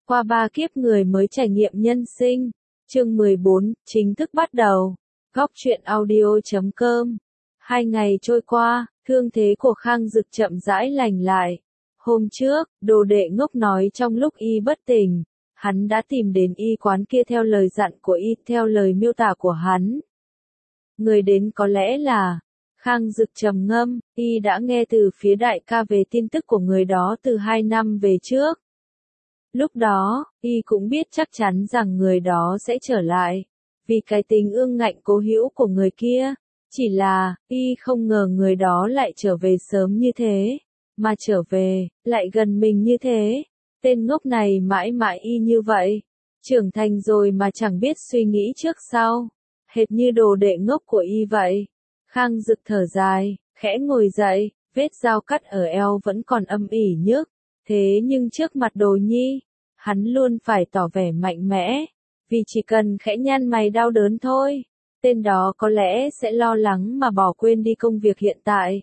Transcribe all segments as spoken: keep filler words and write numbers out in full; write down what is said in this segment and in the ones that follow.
Qua ba kiếp người mới trải nghiệm nhân sinh. Chương mười bốn, chính thức bắt đầu. Góc truyện audio chấm com. Hai ngày trôi qua, thương thế của Khang Dực chậm rãi lành lại. Hôm trước, đồ đệ ngốc nói trong lúc y bất tỉnh, hắn đã tìm đến y quán kia theo lời dặn của y, theo lời miêu tả của hắn. Người đến có lẽ là Khang Dực trầm ngâm, y đã nghe từ phía đại ca về tin tức của người đó từ hai năm về trước. Lúc đó, y cũng biết chắc chắn rằng người đó sẽ trở lại, vì cái tính ương ngạnh cố hữu của người kia. Chỉ là, y không ngờ người đó lại trở về sớm như thế, mà trở về, lại gần mình như thế. Tên ngốc này mãi mãi y như vậy, trưởng thành rồi mà chẳng biết suy nghĩ trước sau, hệt như đồ đệ ngốc của y vậy. Khang Dực thở dài, khẽ ngồi dậy, vết dao cắt ở eo vẫn còn âm ỉ nhức, thế nhưng trước mặt Đồ Nhi, hắn luôn phải tỏ vẻ mạnh mẽ, vì chỉ cần khẽ nhăn mày đau đớn thôi, tên đó có lẽ sẽ lo lắng mà bỏ quên đi công việc hiện tại.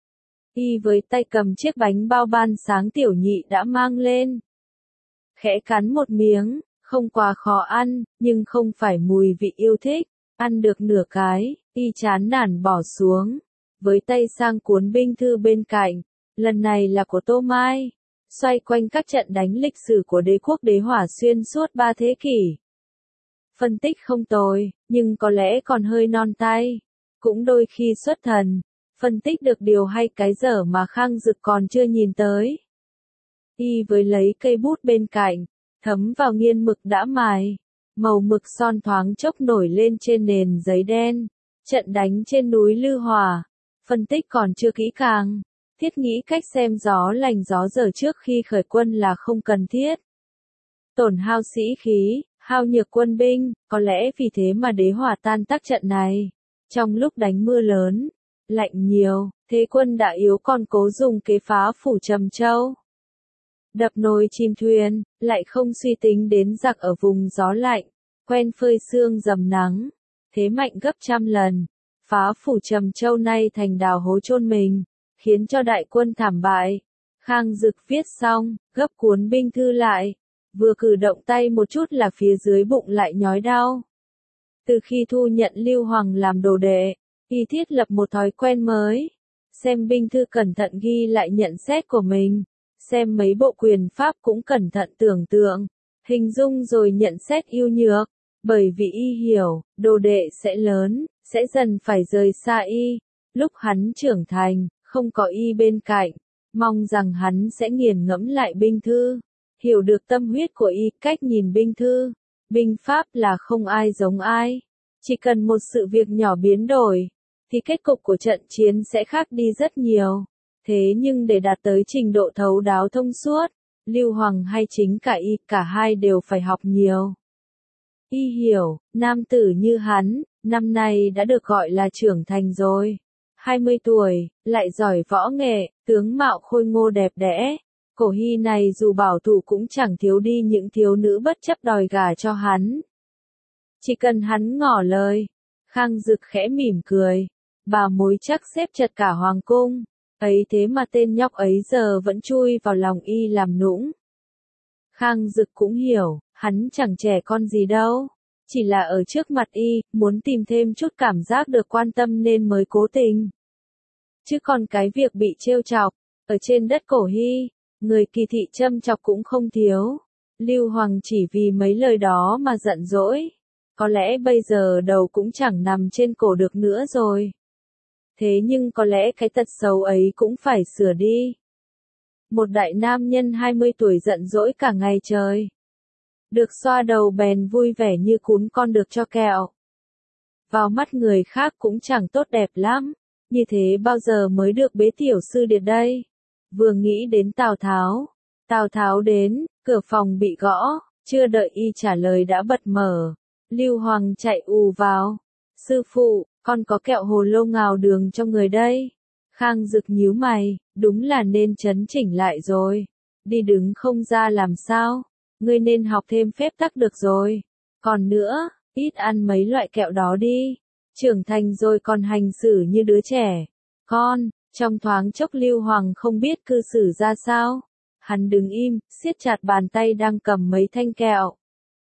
Y với tay cầm chiếc bánh bao ban sáng tiểu nhị đã mang lên. Khẽ cắn một miếng, không quá khó ăn, nhưng không phải mùi vị yêu thích. Ăn được nửa cái, y chán nản bỏ xuống, với tay sang cuốn binh thư bên cạnh, lần này là của Tô Mai, xoay quanh các trận đánh lịch sử của đế quốc Đế Hỏa xuyên suốt ba thế kỷ. Phân tích không tồi, nhưng có lẽ còn hơi non tay, cũng đôi khi xuất thần, phân tích được điều hay cái dở mà Khang Dực còn chưa nhìn tới. Y với lấy cây bút bên cạnh, thấm vào nghiên mực đã mài. Màu mực son thoáng chốc nổi lên trên nền giấy đen. Trận đánh trên núi Lư Hòa. Phân tích còn chưa kỹ càng. Thiết nghĩ cách xem gió lành gió dở trước khi khởi quân là không cần thiết. Tổn hao sĩ khí, hao nhược quân binh, có lẽ vì thế mà Đế Hỏa tan tác trận này. Trong lúc đánh mưa lớn, lạnh nhiều, thế quân đã yếu còn cố dùng kế phá phủ Trầm Châu. Đập nồi chìm thuyền, lại không suy tính đến giặc ở vùng gió lạnh, quen phơi sương dầm nắng, thế mạnh gấp trăm lần, phá phủ Trầm Châu nay thành đào hố chôn mình, khiến cho đại quân thảm bại. Khang Dực viết xong, gấp cuốn binh thư lại, vừa cử động tay một chút là phía dưới bụng lại nhói đau. Từ khi thu nhận Lưu Hoàng làm đồ đệ, y thiết lập một thói quen mới, xem binh thư cẩn thận ghi lại nhận xét của mình. Xem mấy bộ quyền pháp cũng cẩn thận tưởng tượng, hình dung rồi nhận xét ưu nhược, bởi vì y hiểu, đồ đệ sẽ lớn, sẽ dần phải rời xa y, lúc hắn trưởng thành, không có y bên cạnh, mong rằng hắn sẽ nghiền ngẫm lại binh thư, hiểu được tâm huyết của y, cách nhìn binh thư, binh pháp là không ai giống ai, chỉ cần một sự việc nhỏ biến đổi, thì kết cục của trận chiến sẽ khác đi rất nhiều. Thế nhưng để đạt tới trình độ thấu đáo thông suốt, Lưu Hoàng hay chính cả y, cả hai đều phải học nhiều. Y hiểu, nam tử như hắn, năm nay đã được gọi là trưởng thành rồi. hai mươi tuổi, lại giỏi võ nghệ, tướng mạo khôi ngô đẹp đẽ. Cổ Hy này dù bảo thủ cũng chẳng thiếu đi những thiếu nữ bất chấp đòi gả cho hắn. Chỉ cần hắn ngỏ lời, Khang Dực khẽ mỉm cười, bà mối chắc xếp chật cả hoàng cung. Ấy thế mà tên nhóc ấy giờ vẫn chui vào lòng y làm nũng. Khang Dực cũng hiểu, hắn chẳng trẻ con gì đâu. Chỉ là ở trước mặt y, muốn tìm thêm chút cảm giác được quan tâm nên mới cố tình. Chứ còn cái việc bị trêu chọc, ở trên đất Cổ Hy, người kỳ thị châm chọc cũng không thiếu. Lưu Hoàng chỉ vì mấy lời đó mà giận dỗi. Có lẽ bây giờ đầu cũng chẳng nằm trên cổ được nữa rồi. Thế nhưng có lẽ cái tật xấu ấy cũng phải sửa đi. Một đại nam nhân hai mươi tuổi giận dỗi cả ngày trời. Được xoa đầu bèn vui vẻ như cún con được cho kẹo. Vào mắt người khác cũng chẳng tốt đẹp lắm. Như thế bao giờ mới được bế tiểu sư điệt đây? Vừa nghĩ đến Tào Tháo. Tào Tháo đến, cửa phòng bị gõ, chưa đợi y trả lời đã bật mở. Lưu Hoàng chạy ù vào. Sư phụ, con có kẹo hồ lô ngào đường cho người đây. Khang Dực nhíu mày, đúng là nên chấn chỉnh lại rồi. Đi đứng không ra làm sao, ngươi nên học thêm phép tắc được rồi. Còn nữa, ít ăn mấy loại kẹo đó đi. Trưởng thành rồi còn hành xử như đứa trẻ. Con, trong thoáng chốc Lưu Hoàng không biết cư xử ra sao. Hắn đứng im, siết chặt bàn tay đang cầm mấy thanh kẹo.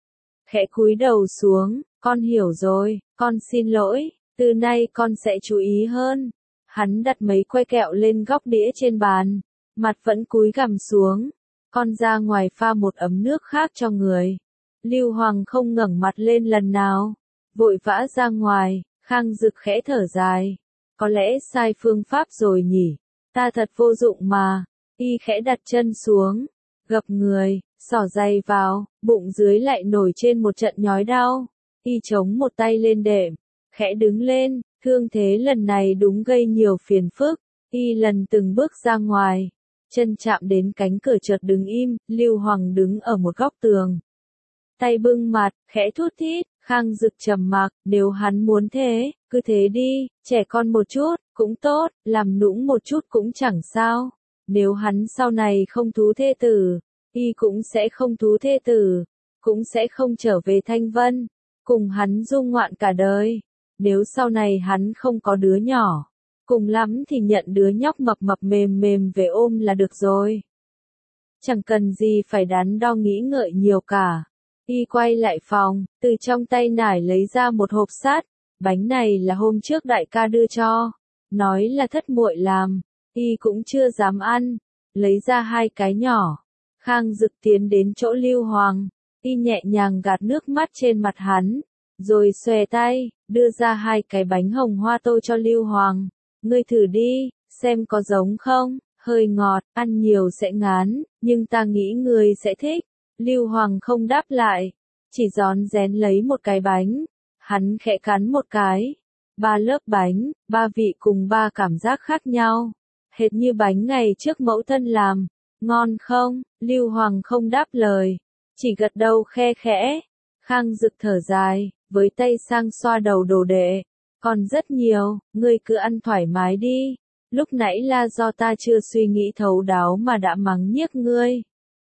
Khẽ cúi đầu xuống, con hiểu rồi, con xin lỗi, từ nay con sẽ chú ý hơn. Hắn đặt mấy que kẹo lên góc đĩa trên bàn, mặt vẫn cúi gằm xuống. Con ra ngoài pha một ấm nước khác cho người. Lưu Hoàng không ngẩng mặt lên lần nào, vội vã ra ngoài. Khang Dực khẽ thở dài. Có lẽ sai phương pháp rồi nhỉ, ta thật vô dụng mà. Y khẽ đặt chân xuống, gập người, xỏ giày vào, bụng dưới lại nổi trên một trận nhói đau. Y chống một tay lên đệm, khẽ đứng lên, thương thế lần này đúng gây nhiều phiền phức. Y lần từng bước ra ngoài, chân chạm đến cánh cửa chợt đứng im. Lưu Hoàng đứng ở một góc tường, tay bưng mặt, khẽ thút thít. Khang Dực trầm mặc, nếu hắn muốn thế, cứ thế đi, trẻ con một chút, cũng tốt, làm nũng một chút cũng chẳng sao. Nếu hắn sau này không thú thê tử, y cũng sẽ không thú thê tử, cũng sẽ không trở về Thanh Vân, cùng hắn dung ngoạn cả đời. Nếu sau này hắn không có đứa nhỏ, cùng lắm thì nhận đứa nhóc mập mập mềm mềm về ôm là được rồi. Chẳng cần gì phải đắn đo nghĩ ngợi nhiều cả. Y quay lại phòng, từ trong tay nải lấy ra một hộp sắt. Bánh này là hôm trước đại ca đưa cho, nói là thất muội làm, y cũng chưa dám ăn. Lấy ra hai cái nhỏ. Khang Dực tiến đến chỗ Lưu Hoàng, y nhẹ nhàng gạt nước mắt trên mặt hắn, rồi xòe tay, đưa ra hai cái bánh hồng hoa tô cho Lưu Hoàng. Ngươi thử đi, xem có giống không, hơi ngọt, ăn nhiều sẽ ngán, nhưng ta nghĩ ngươi sẽ thích. Lưu Hoàng không đáp lại, chỉ rón rén lấy một cái bánh. Hắn khẽ cắn một cái. Ba lớp bánh, ba vị cùng ba cảm giác khác nhau. Hệt như bánh ngày trước mẫu thân làm. Ngon không? Lưu Hoàng không đáp lời, chỉ gật đầu khe khẽ. Khang Dực thở dài, với tay sang xoa đầu đồ đệ. Còn rất nhiều, ngươi cứ ăn thoải mái đi. Lúc nãy là do ta chưa suy nghĩ thấu đáo mà đã mắng nhiếc ngươi.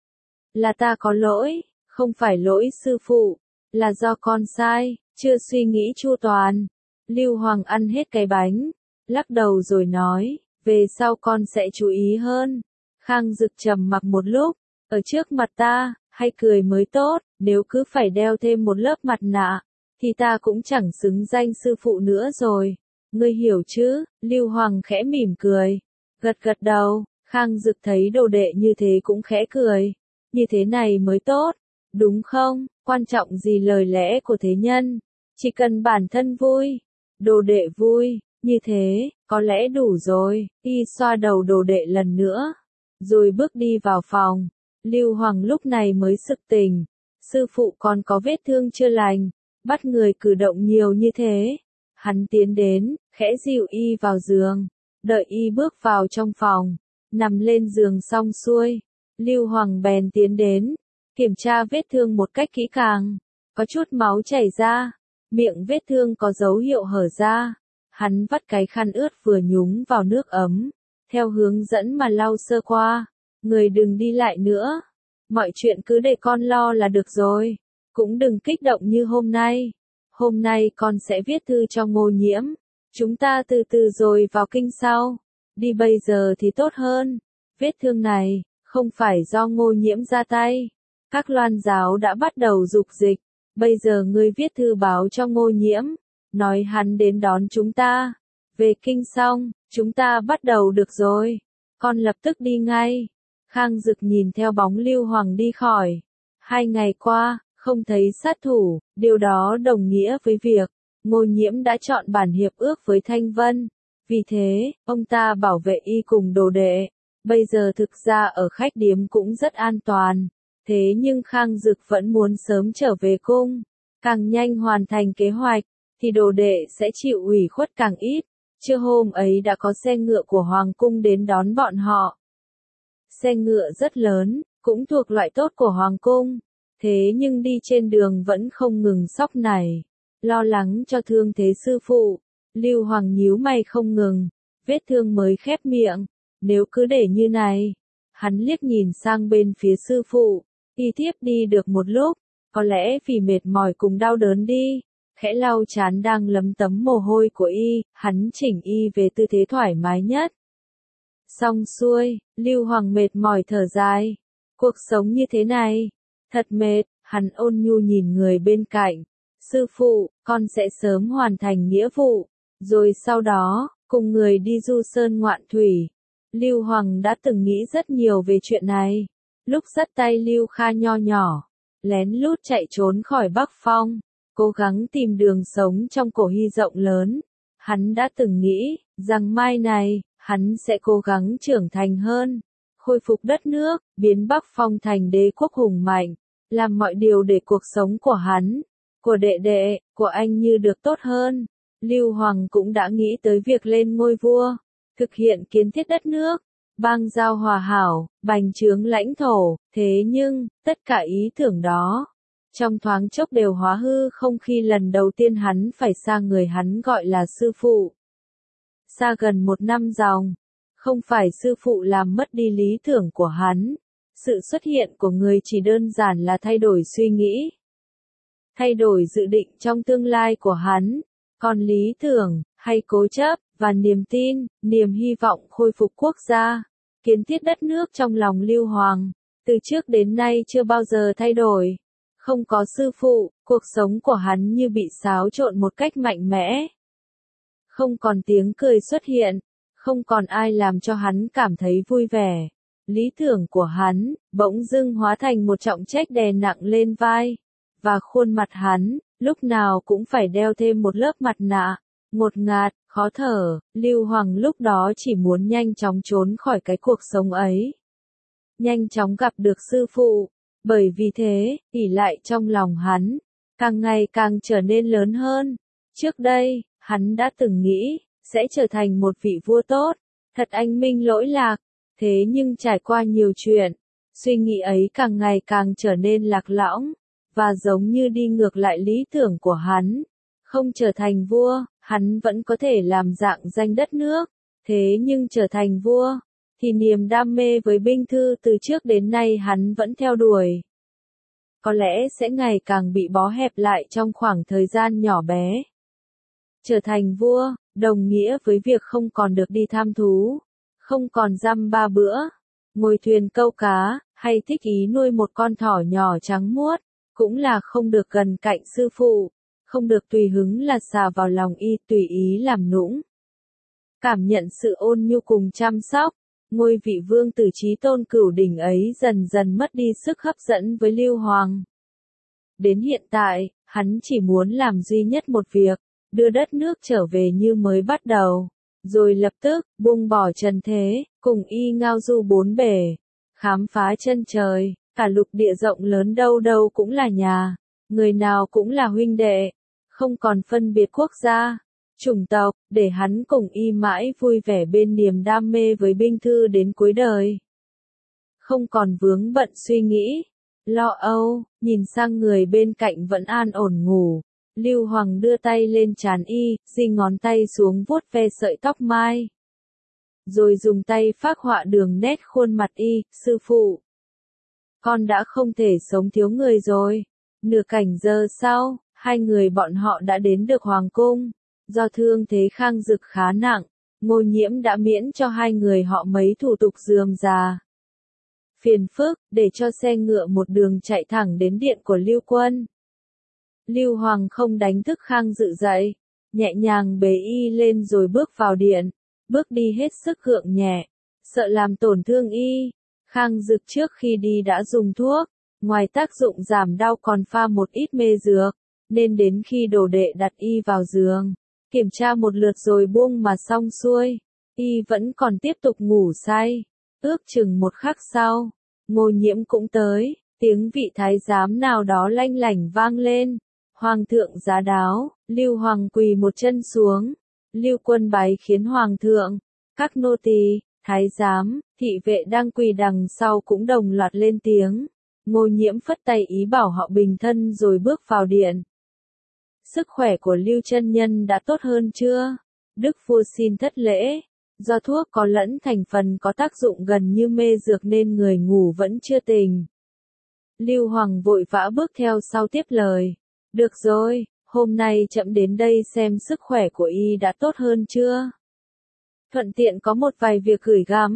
Là ta có lỗi, không phải lỗi sư phụ, là do con sai, chưa suy nghĩ chu toàn. Lưu Hoàng ăn hết cái bánh, lắc đầu rồi nói, về sau con sẽ chú ý hơn. Khang Dực trầm mặc một lúc, ở trước mặt ta, hay cười mới tốt, nếu cứ phải đeo thêm một lớp mặt nạ, thì ta cũng chẳng xứng danh sư phụ nữa rồi. Ngươi hiểu chứ? Lưu Hoàng khẽ mỉm cười, gật gật đầu. Khang Dực thấy đồ đệ như thế cũng khẽ cười. Như thế này mới tốt, đúng không? Quan trọng gì lời lẽ của thế nhân, chỉ cần bản thân vui, đồ đệ vui, như thế, có lẽ đủ rồi. Y xoa đầu đồ đệ lần nữa, rồi bước đi vào phòng. Lưu Hoàng lúc này mới sực tỉnh. Sư phụ còn có vết thương chưa lành, bắt người cử động nhiều như thế. Hắn tiến đến, khẽ dìu y vào giường, đợi y bước vào trong phòng, nằm lên giường xong xuôi. Lưu Hoàng bèn tiến đến, kiểm tra vết thương một cách kỹ càng. Có chút máu chảy ra, miệng vết thương có dấu hiệu hở ra. Hắn vắt cái khăn ướt vừa nhúng vào nước ấm, theo hướng dẫn mà lau sơ qua. Người đừng đi lại nữa, mọi chuyện cứ để con lo là được rồi. Cũng đừng kích động như hôm nay. Hôm nay con sẽ viết thư cho Ngô Nhiễm. Chúng ta từ từ rồi vào kinh sau. Đi bây giờ thì tốt hơn. Vết thương này không phải do Ngô Nhiễm ra tay. Các loan giáo đã bắt đầu dục dịch. Bây giờ ngươi viết thư báo cho Ngô Nhiễm, nói hắn đến đón chúng ta. Về kinh xong, chúng ta bắt đầu được rồi. Con lập tức đi ngay. Khang Dực nhìn theo bóng Lưu Hoàng đi khỏi. Hai ngày qua, không thấy sát thủ, điều đó đồng nghĩa với việc Ngô Nhiễm đã chọn bản hiệp ước với Thanh Vân. Vì thế, ông ta bảo vệ y cùng đồ đệ. Bây giờ thực ra ở khách điếm cũng rất an toàn. Thế nhưng Khang Dực vẫn muốn sớm trở về cung. Càng nhanh hoàn thành kế hoạch, thì đồ đệ sẽ chịu ủy khuất càng ít. Trưa hôm ấy đã có xe ngựa của Hoàng cung đến đón bọn họ. Xe ngựa rất lớn, cũng thuộc loại tốt của Hoàng cung. Thế nhưng đi trên đường vẫn không ngừng sóc nảy, lo lắng cho thương thế sư phụ. Lưu Hoàng nhíu mày không ngừng, vết thương mới khép miệng. Nếu cứ để như này, hắn liếc nhìn sang bên phía sư phụ, y tiếp đi được một lúc, có lẽ vì mệt mỏi cùng đau đớn đi, khẽ lau trán đang lấm tấm mồ hôi của y, hắn chỉnh y về tư thế thoải mái nhất. Xong xuôi, Lưu Hoàng mệt mỏi thở dài, Cuộc sống như thế này, thật mệt, hắn ôn nhu nhìn người bên cạnh. Sư phụ, con sẽ sớm hoàn thành nghĩa vụ, rồi sau đó, cùng người đi du sơn ngoạn thủy. Lưu Hoàng đã từng nghĩ rất nhiều về chuyện này. Lúc dắt tay Lưu Kha nho nhỏ, lén lút chạy trốn khỏi Bắc Phong, cố gắng tìm đường sống trong cổ hy rộng lớn. Hắn đã từng nghĩ, rằng mai này, hắn sẽ cố gắng trưởng thành hơn, khôi phục đất nước, biến Bắc Phong thành đế quốc hùng mạnh, làm mọi điều để cuộc sống của hắn, của đệ đệ, của anh như được tốt hơn. Lưu Hoàng cũng đã nghĩ tới việc lên ngôi vua, thực hiện kiến thiết đất nước, bang giao hòa hảo, bành trướng lãnh thổ, thế nhưng, tất cả ý tưởng đó, trong thoáng chốc đều hóa hư không khi lần đầu tiên hắn phải xa người hắn gọi là sư phụ. Xa gần một năm dòng, không phải sư phụ làm mất đi lý tưởng của hắn, sự xuất hiện của người chỉ đơn giản là thay đổi suy nghĩ, thay đổi dự định trong tương lai của hắn, còn lý tưởng, hay cố chấp, và niềm tin, niềm hy vọng khôi phục quốc gia, kiến thiết đất nước trong lòng Lưu Hoàng, từ trước đến nay chưa bao giờ thay đổi. Không có sư phụ, cuộc sống của hắn như bị xáo trộn một cách mạnh mẽ. Không còn tiếng cười xuất hiện, không còn ai làm cho hắn cảm thấy vui vẻ. Lý tưởng của hắn, bỗng dưng hóa thành một trọng trách đè nặng lên vai. Và khuôn mặt hắn, lúc nào cũng phải đeo thêm một lớp mặt nạ. Ngột ngạt, khó thở, Lưu Hoàng lúc đó chỉ muốn nhanh chóng trốn khỏi cái cuộc sống ấy. Nhanh chóng gặp được sư phụ. Bởi vì thế, ỷ lại trong lòng hắn, càng ngày càng trở nên lớn hơn. Trước đây, hắn đã từng nghĩ, sẽ trở thành một vị vua tốt, thật anh minh lỗi lạc. Thế nhưng trải qua nhiều chuyện, suy nghĩ ấy càng ngày càng trở nên lạc lõng, và giống như đi ngược lại lý tưởng của hắn. Không trở thành vua, hắn vẫn có thể làm dạng danh đất nước. Thế nhưng trở thành vua, thì niềm đam mê với binh thư từ trước đến nay hắn vẫn theo đuổi. Có lẽ sẽ ngày càng bị bó hẹp lại trong khoảng thời gian nhỏ bé. Trở thành vua, đồng nghĩa với việc không còn được đi tham thú, không còn dăm ba bữa, ngồi thuyền câu cá, hay thích ý nuôi một con thỏ nhỏ trắng muốt, cũng là không được gần cạnh sư phụ, không được tùy hứng là xà vào lòng y tùy ý làm nũng. Cảm nhận sự ôn nhu cùng chăm sóc, ngôi vị vương tử chí tôn cửu đỉnh ấy dần dần mất đi sức hấp dẫn với Lưu Hoàng. Đến hiện tại, hắn chỉ muốn làm duy nhất một việc, đưa đất nước trở về như mới bắt đầu, rồi lập tức, buông bỏ trần thế, cùng y ngao du bốn bể, khám phá chân trời, cả lục địa rộng lớn đâu đâu cũng là nhà, người nào cũng là huynh đệ, không còn phân biệt quốc gia, chủng tộc, để hắn cùng y mãi vui vẻ bên niềm đam mê với binh thư đến cuối đời. Không còn vướng bận suy nghĩ, lo âu, nhìn sang người bên cạnh vẫn an ổn ngủ. Lưu Hoàng đưa tay lên trán y, di ngón tay xuống vuốt ve sợi tóc mai. Rồi dùng tay phác họa đường nét khuôn mặt y, sư phụ. Con đã không thể sống thiếu người rồi. Nửa cảnh giờ sau, hai người bọn họ đã đến được Hoàng cung. Do thương thế Khang Dực khá nặng, Ngô Nhiễm đã miễn cho hai người họ mấy thủ tục rườm rà. Phiền phức, để cho xe ngựa một đường chạy thẳng đến điện của Lưu Quân. Lưu Hoàng không đánh thức Khang Dực dậy, nhẹ nhàng bế y lên rồi bước vào điện, bước đi hết sức gượng nhẹ, sợ làm tổn thương y. Khang Dực trước khi đi đã dùng thuốc, ngoài tác dụng giảm đau còn pha một ít mê dược, nên đến khi đồ đệ đặt y vào giường, kiểm tra một lượt rồi buông mà xong xuôi, y vẫn còn tiếp tục ngủ say. Ước chừng một khắc sau, Ngô Nhiễm cũng tới, tiếng vị thái giám nào đó lanh lảnh vang lên. Hoàng thượng giá đáo, Lưu Hoàng quỳ một chân xuống. Lưu Quân bái khiến Hoàng thượng, các nô tỳ, thái giám, thị vệ đang quỳ đằng sau cũng đồng loạt lên tiếng. Ngô Nhiễm phất tay ý bảo họ bình thân rồi bước vào điện. Sức khỏe của Lưu chân nhân đã tốt hơn chưa? Đức vua xin thất lễ. Do thuốc có lẫn thành phần có tác dụng gần như mê dược nên người ngủ vẫn chưa tỉnh. Lưu Hoàng vội vã bước theo sau tiếp lời. Được rồi, hôm nay chậm đến đây xem sức khỏe của y đã tốt hơn chưa? Thuận tiện có một vài việc gửi gắm.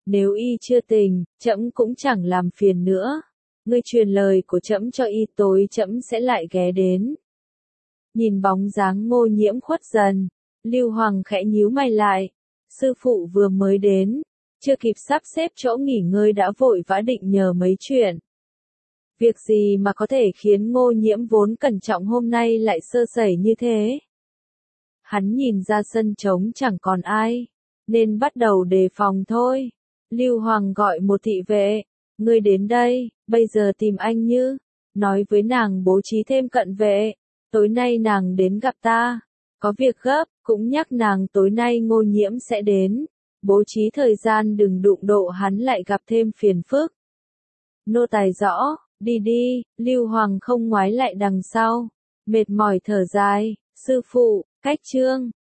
Nếu y chưa tỉnh, trẫm cũng chẳng làm phiền nữa. Ngươi truyền lời của trẫm cho y, tối trẫm sẽ lại ghé đến. Nhìn bóng dáng Ngô Nhiễm khuất dần, Lưu Hoàng khẽ nhíu mày lại. Sư phụ vừa mới đến, chưa kịp sắp xếp chỗ nghỉ ngơi đã vội vã định nhờ mấy chuyện. Việc gì mà có thể khiến Ngô Nhiễm vốn cẩn trọng hôm nay lại sơ sẩy như thế? Hắn nhìn ra sân trống chẳng còn ai, nên bắt đầu đề phòng thôi. Lưu Hoàng gọi một thị vệ, ngươi đến đây, bây giờ tìm anh Như, nói với nàng bố trí thêm cận vệ, tối nay nàng đến gặp ta, có việc gấp, cũng nhắc nàng tối nay Ngô Nhiễm sẽ đến, bố trí thời gian đừng đụng độ hắn lại gặp thêm phiền phức. Nô tài rõ, đi đi, Lưu Hoàng không ngoái lại đằng sau, mệt mỏi thở dài, sư phụ, cách chương.